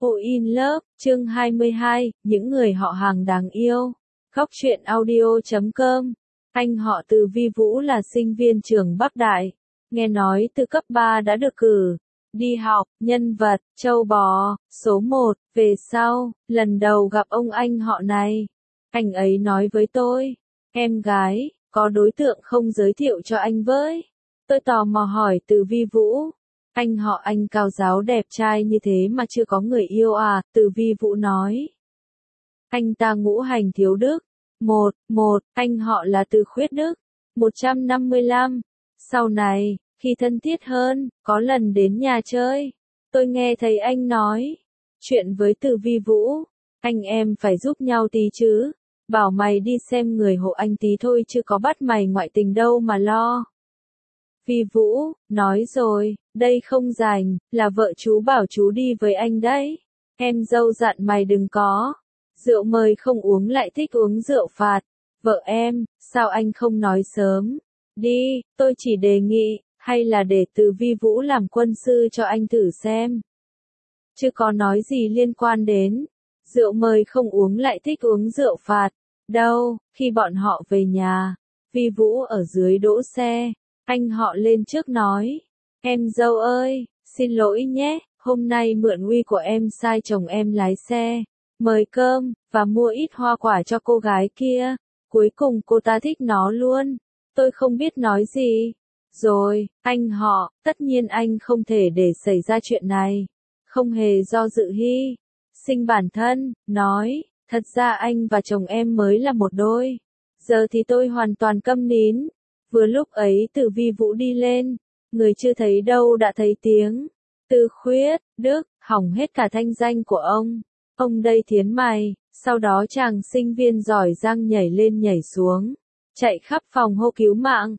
Fall in Love, chương 22, những người họ hàng đáng yêu. Góc truyện audio.com. Anh họ Từ Vi Vũ là sinh viên trường Bắc Đại. Nghe nói từ cấp 3 đã được cử đi học, nhân vật, châu bò, số 1, về sau, lần đầu gặp ông anh họ này. Anh ấy nói với tôi, em gái, có đối tượng không giới thiệu cho anh với. Tôi tò mò hỏi Từ Vi Vũ. Anh họ anh cao giáo đẹp trai như thế mà chưa có người yêu à, Từ Vi Vũ nói. Anh ta ngũ hành thiếu đức. Anh họ là Từ Khuyết Đức. 155. Sau này, khi thân thiết hơn, có lần đến nhà chơi, tôi nghe thấy anh nói chuyện với Từ Vi Vũ. Anh em phải giúp nhau tí chứ. Bảo mày đi xem người hộ anh tí thôi chứ có bắt mày ngoại tình đâu mà lo. Vi Vũ, nói rồi, đây không rảnh, là vợ chú bảo chú đi với anh đấy. Em dâu dặn mày đừng có rượu mời không uống lại thích uống rượu phạt. Vợ em, sao anh không nói sớm? Đi, tôi chỉ đề nghị, hay là để Từ Vi Vũ làm quân sư cho anh thử xem. Chứ có nói gì liên quan đến rượu mời không uống lại thích uống rượu phạt. Đâu, khi bọn họ về nhà, Vi Vũ ở dưới đỗ xe. Anh họ lên trước nói, em dâu ơi, xin lỗi nhé, hôm nay mượn uy của em sai chồng em lái xe, mời cơm, và mua ít hoa quả cho cô gái kia, cuối cùng cô ta thích nó luôn, tôi không biết nói gì. Rồi, anh họ, tất nhiên anh không thể để xảy ra chuyện này, không hề do dự hy sinh bản thân, nói, thật ra anh và chồng em mới là một đôi, giờ thì tôi hoàn toàn câm nín. Vừa lúc ấy Từ Vi Vũ đi lên, người chưa thấy đâu đã thấy tiếng. Từ Khuyết Đức, hỏng hết cả thanh danh của ông. Ông đây thiến mày, sau đó chàng sinh viên giỏi giang nhảy lên nhảy xuống, chạy khắp phòng hô cứu mạng.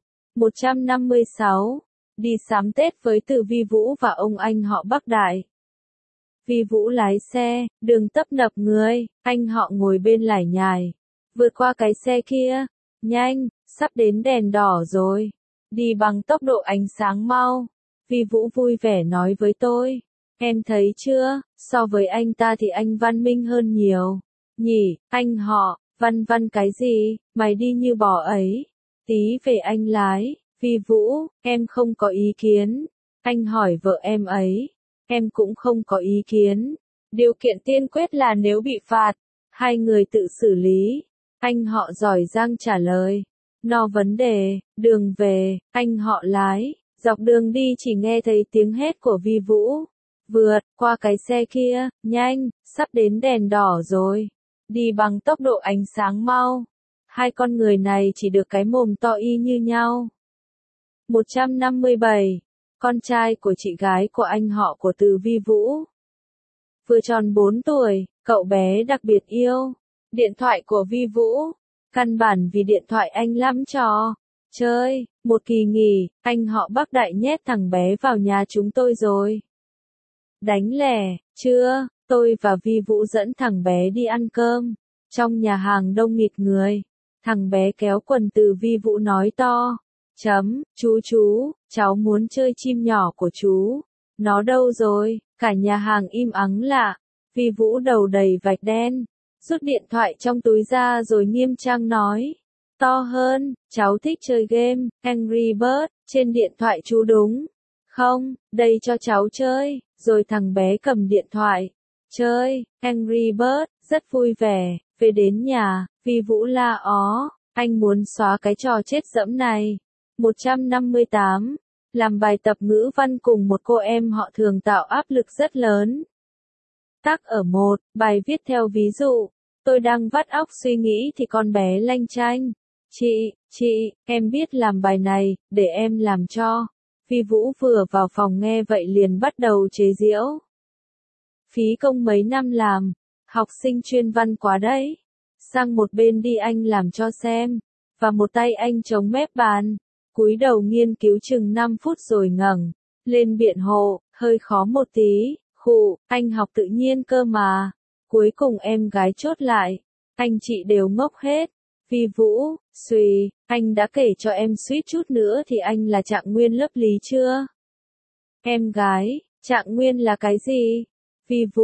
156. Đi sắm Tết với Từ Vi Vũ và ông anh họ Bắc Đại. Vi Vũ lái xe, đường tấp nập người, anh họ ngồi bên lải nhải. Vượt qua cái xe kia, nhanh, sắp đến đèn đỏ rồi. Đi bằng tốc độ ánh sáng mau. Vi Vũ vui vẻ nói với tôi. Em thấy chưa, so với anh ta thì anh văn minh hơn nhiều. Nhỉ, anh họ, văn cái gì, mày đi như bò ấy. Tí về anh lái. Vi Vũ, em không có ý kiến. Anh hỏi vợ em ấy. Em cũng không có ý kiến. Điều kiện tiên quyết là nếu bị phạt, hai người tự xử lý. Anh họ giỏi giang trả lời. No vấn đề, đường về, anh họ lái, dọc đường đi chỉ nghe thấy tiếng hét của Vi Vũ. Vượt qua cái xe kia, nhanh, sắp đến đèn đỏ rồi. Đi bằng tốc độ ánh sáng mau. Hai con người này chỉ được cái mồm to y như nhau. 157. Con trai của chị gái của anh họ của Từ Vi Vũ. Vừa tròn 4 tuổi, cậu bé đặc biệt yêu điện thoại của Vi Vũ. Căn bản vì điện thoại anh lắm trò chơi. Một kỳ nghỉ, anh họ Bắc Đại nhét thằng bé vào nhà chúng tôi rồi. Đánh lẻ, chưa, tôi và Vi Vũ dẫn thằng bé đi ăn cơm. Trong nhà hàng đông nghịt người. Thằng bé kéo quần Từ Vi Vũ nói to. Chú, cháu muốn chơi chim nhỏ của chú. Nó đâu rồi? Cả nhà hàng im ắng lạ. Vi Vũ đầu đầy vạch đen. Rút điện thoại trong túi ra rồi nghiêm trang nói. To hơn, cháu thích chơi game, Angry Birds, trên điện thoại chú đúng. Không, đây cho cháu chơi, rồi thằng bé cầm điện thoại. Chơi, Angry Birds, rất vui vẻ, về đến nhà, Vi Vũ la ó, anh muốn xóa cái trò chết dẫm này. 158. Làm bài tập ngữ văn cùng một cô em họ thường tạo áp lực rất lớn. Tắc ở 1, bài viết theo ví dụ. Tôi đang vắt óc suy nghĩ thì con bé lanh chanh. Chị, em biết làm bài này, để em làm cho. Vi Vũ vừa vào phòng nghe vậy liền bắt đầu chế giễu. Phí công mấy năm làm, học sinh chuyên văn quá đấy. Sang một bên đi anh làm cho xem. Và một tay anh chống mép bàn, cúi đầu nghiên cứu chừng 5 phút rồi ngẩng lên biện hộ, hơi khó một tí. Khụ, anh học tự nhiên cơ mà. Cuối cùng em gái chốt lại, anh chị đều ngốc hết. Vi Vũ, xùy, anh đã kể cho em suýt chút nữa thì anh là Trạng Nguyên lớp lý chưa? Em gái, Trạng Nguyên là cái gì? Vi Vũ,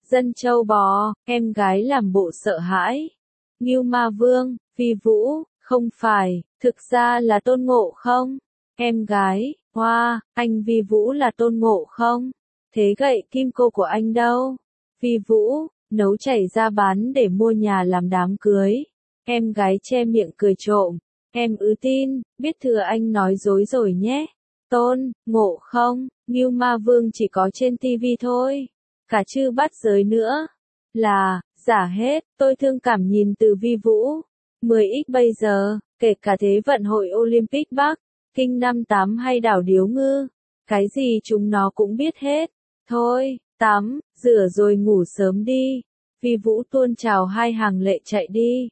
Dân châu bò, em gái làm bộ sợ hãi. Ngưu Ma Vương, Vi Vũ, không phải, thực ra là Tôn Ngộ Không. Em gái, hoa, anh Vi Vũ là Tôn Ngộ Không. Thế gậy kim cô của anh đâu? Vi Vũ, nấu chảy ra bán để mua nhà làm đám cưới. Em gái che miệng cười trộm. Em tin, biết thừa anh nói dối rồi nhé. Tôn, Ngộ Không, Ngưu Ma Vương chỉ có trên tivi thôi. Cả chư bắt giới nữa. Là, giả hết, tôi thương cảm nhìn từ Vi Vũ. 10x bây giờ, kể cả Thế vận hội Olympic Bắc, Kinh 58 hay đảo Điếu Ngư. Cái gì chúng nó cũng biết hết. Thôi, tắm, rửa rồi ngủ sớm đi. Vi Vũ tuôn trào hai hàng lệ chạy đi.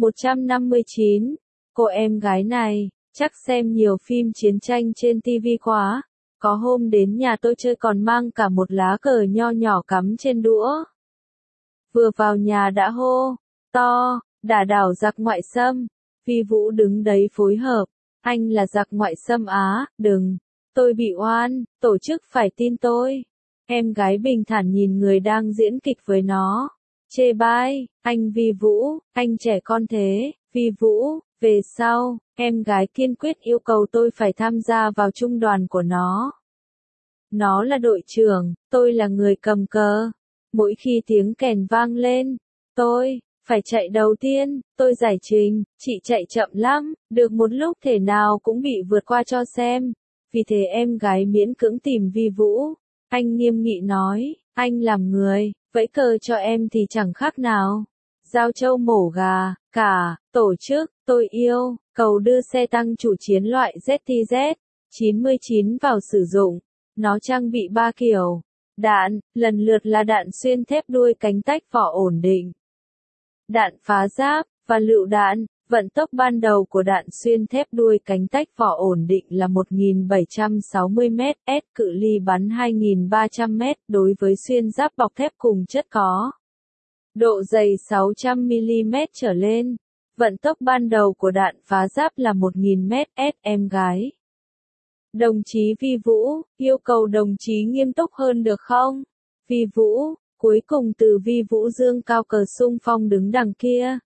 159. Cô em gái này, chắc xem nhiều phim chiến tranh trên tivi quá. Có hôm đến nhà tôi chơi còn mang cả một lá cờ nho nhỏ cắm trên đũa. Vừa vào nhà đã hô, to, đả đảo giặc ngoại xâm. Vi Vũ đứng đấy phối hợp. Anh là giặc ngoại xâm Á, đừng. Tôi bị oan, tổ chức phải tin tôi. Em gái bình thản nhìn người đang diễn kịch với nó. Chê bai, anh Vi Vũ, anh trẻ con thế, Vi Vũ, về sau, em gái kiên quyết yêu cầu tôi phải tham gia vào trung đoàn của nó. Nó là đội trưởng, tôi là người cầm cờ. Mỗi khi tiếng kèn vang lên, tôi phải chạy đầu tiên, tôi giải trình, chị chạy chậm lắm, được một lúc thể nào cũng bị vượt qua cho xem. Vì thế em gái miễn cưỡng tìm Vi Vũ. Anh nghiêm nghị nói, anh làm người, vẫy cờ cho em thì chẳng khác nào. Giao châu mổ gà, cả, tổ chức, tôi yêu, cầu đưa xe tăng chủ chiến loại ZTZ-99 vào sử dụng. Nó trang bị 3 kiểu. Đạn, lần lượt là đạn xuyên thép đuôi cánh tách vỏ ổn định, đạn phá giáp, và lựu đạn. Vận tốc ban đầu của đạn xuyên thép đuôi cánh tách vỏ ổn định là 1760 m/s, cự ly bắn 2300 m đối với xuyên giáp bọc thép cùng chất có độ dày 600 mm trở lên. Vận tốc ban đầu của đạn phá giáp là 1000 m/s. Em gái đồng chí Vi Vũ, yêu cầu đồng chí nghiêm túc hơn được không? Vi Vũ, cuối cùng từ Vi Vũ dương cao cờ xung phong đứng đằng kia.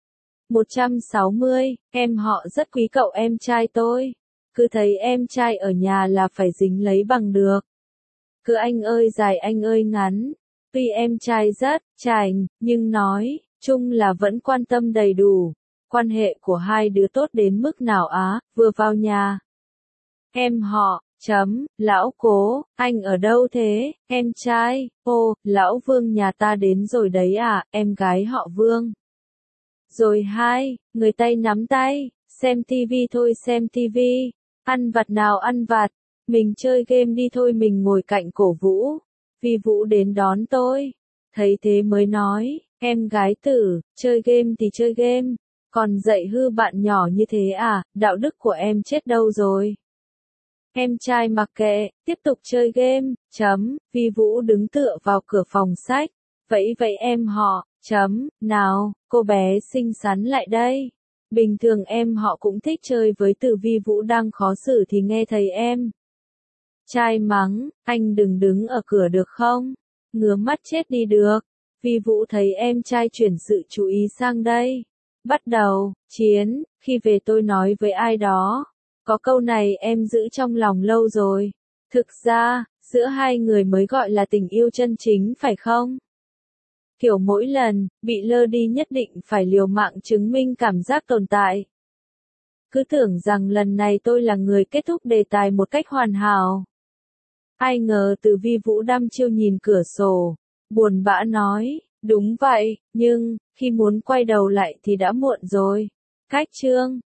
160, em họ rất quý cậu em trai tôi. Cứ thấy em trai ở nhà là phải dính lấy bằng được. Cứ anh ơi dài anh ơi ngắn. Tuy em trai rất chảnh, nhưng nói chung là vẫn quan tâm đầy đủ. Quan hệ của hai đứa tốt đến mức nào á, vừa vào nhà. Em họ, lão Cố, anh ở đâu thế, em trai, ô, lão Vương nhà ta đến rồi đấy à, em gái họ Vương. Rồi hai, người tay nắm tay, xem tivi thôi xem tivi, ăn vặt nào ăn vặt, mình chơi game đi thôi mình ngồi cạnh cổ Vũ. Vi Vũ đến đón tôi, thấy thế mới nói, em gái tử, chơi game thì chơi game, còn dạy hư bạn nhỏ như thế à, đạo đức của em chết đâu rồi. Em trai mặc kệ, tiếp tục chơi game, Vi Vũ đứng tựa vào cửa phòng sách, vẫy vẫy em họ, nào, cô bé xinh xắn lại đây. Bình thường em họ cũng thích chơi với từ Vi Vũ đang khó xử thì nghe thấy em trai mắng, anh đừng đứng ở cửa được không? Ngứa mắt chết đi được. Vi Vũ thấy em trai chuyển sự chú ý sang đây. Bắt đầu, chiến, khi về tôi nói với ai đó. Có câu này em giữ trong lòng lâu rồi. Thực ra, giữa hai người mới gọi là tình yêu chân chính phải không? Kiểu mỗi lần, bị lơ đi nhất định phải liều mạng chứng minh cảm giác tồn tại. Cứ tưởng rằng lần này tôi là người kết thúc đề tài một cách hoàn hảo. Ai ngờ từ Vi Vũ đăm chiêu nhìn cửa sổ, buồn bã nói, đúng vậy, nhưng, khi muốn quay đầu lại thì đã muộn rồi. Cách chương